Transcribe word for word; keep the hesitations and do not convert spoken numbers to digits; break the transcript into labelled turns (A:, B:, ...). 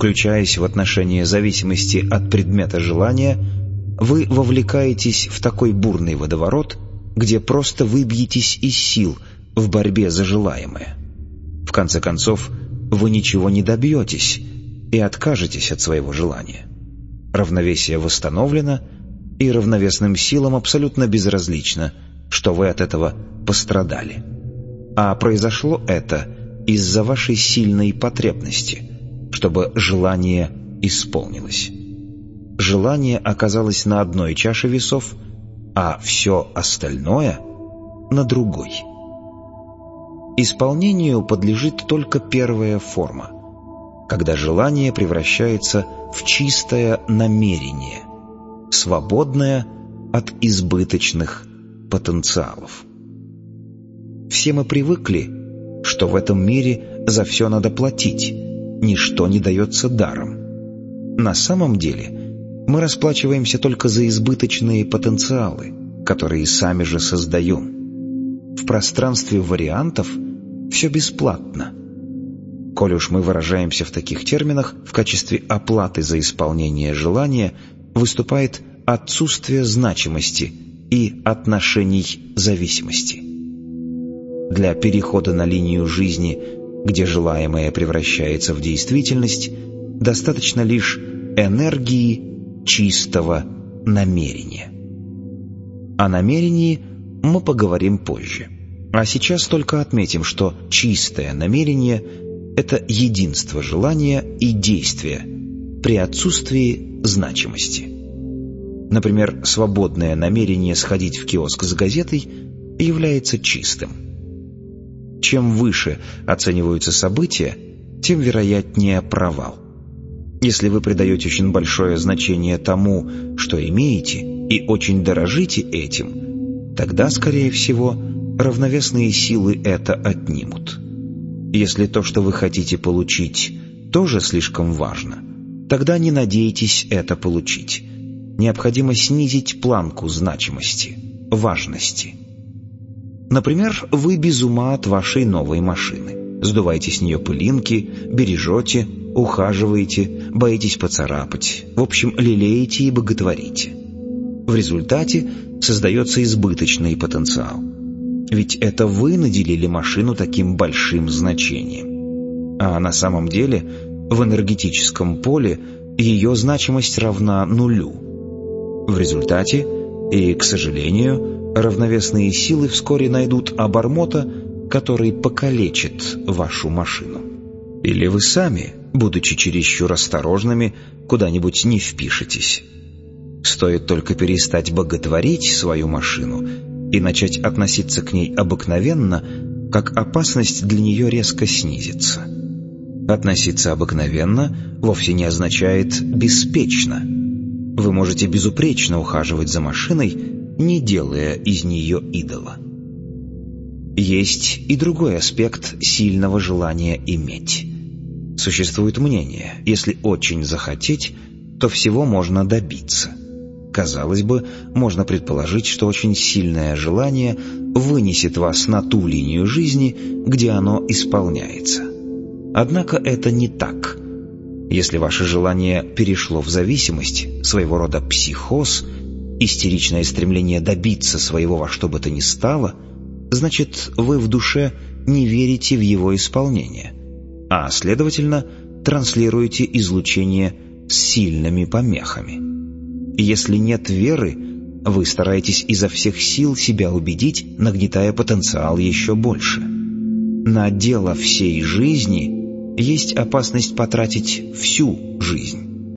A: Включаясь в отношения зависимости от предмета желания, вы вовлекаетесь в такой бурный водоворот, где просто выбьетесь из сил в борьбе за желаемое. В конце концов, вы ничего не добьетесь и откажетесь от своего желания. Равновесие восстановлено, и равновесным силам абсолютно безразлично, что вы от этого пострадали. А произошло это из-за вашей сильной потребности, чтобы желание исполнилось. Желание оказалось на одной чаше весов, а все остальное — на другой. Исполнению подлежит только первая форма, когда желание превращается в чистое намерение, свободное от избыточных потенциалов. Все мы привыкли, что в этом мире за все надо платить, ничто не дается даром. На самом деле мы расплачиваемся только за избыточные потенциалы, которые сами же создаем. В пространстве вариантов все бесплатно. Коль уж мы выражаемся в таких терминах, в качестве оплаты за исполнение желания выступает отсутствие значимости и отношений зависимости. Для перехода на линию жизни, где желаемое превращается в действительность, достаточно лишь энергии чистого намерения. О намерении мы поговорим позже. А сейчас только отметим, что чистое намерение — это единство желания и действия при отсутствии значимости. Например, свободное намерение сходить в киоск с газетой является чистым. Чем выше оцениваются события, тем вероятнее провал. Если вы придаете очень большое значение тому, что имеете, и очень дорожите этим, тогда, скорее всего, равновесные силы это отнимут. Если то, что вы хотите получить, тоже слишком важно, тогда не надейтесь это получить. Необходимо снизить планку значимости, важности. Например, вы без ума от вашей новой машины. Сдуваете с нее пылинки, бережете, ухаживаете, боитесь поцарапать. В общем, лелеете и боготворите. В результате создается избыточный потенциал. Ведь это вы наделили машину таким большим значением. А на самом деле в энергетическом поле ее значимость равна нулю. В результате, и, к сожалению, равновесные силы вскоре найдут обормота, который покалечит вашу машину. Или вы сами, будучи чересчур осторожными, куда-нибудь не впишетесь. Стоит только перестать боготворить свою машину и начать относиться к ней обыкновенно, как опасность для нее резко снизится. Относиться обыкновенно вовсе не означает «беспечно». Вы можете безупречно ухаживать за машиной, не делая из нее идола. Есть и другой аспект сильного желания иметь. Существует мнение, если очень захотеть, то всего можно добиться. Казалось бы, можно предположить, что очень сильное желание вынесет вас на ту линию жизни, где оно исполняется. Однако это не так. Если ваше желание перешло в зависимость, своего рода психоз, истеричное стремление добиться своего во что бы то ни стало, значит, вы в душе не верите в его исполнение, а, следовательно, транслируете излучение с сильными помехами. Если нет веры, вы стараетесь изо всех сил себя убедить, нагнетая потенциал еще больше. На дело всей жизни есть опасность потратить всю жизнь.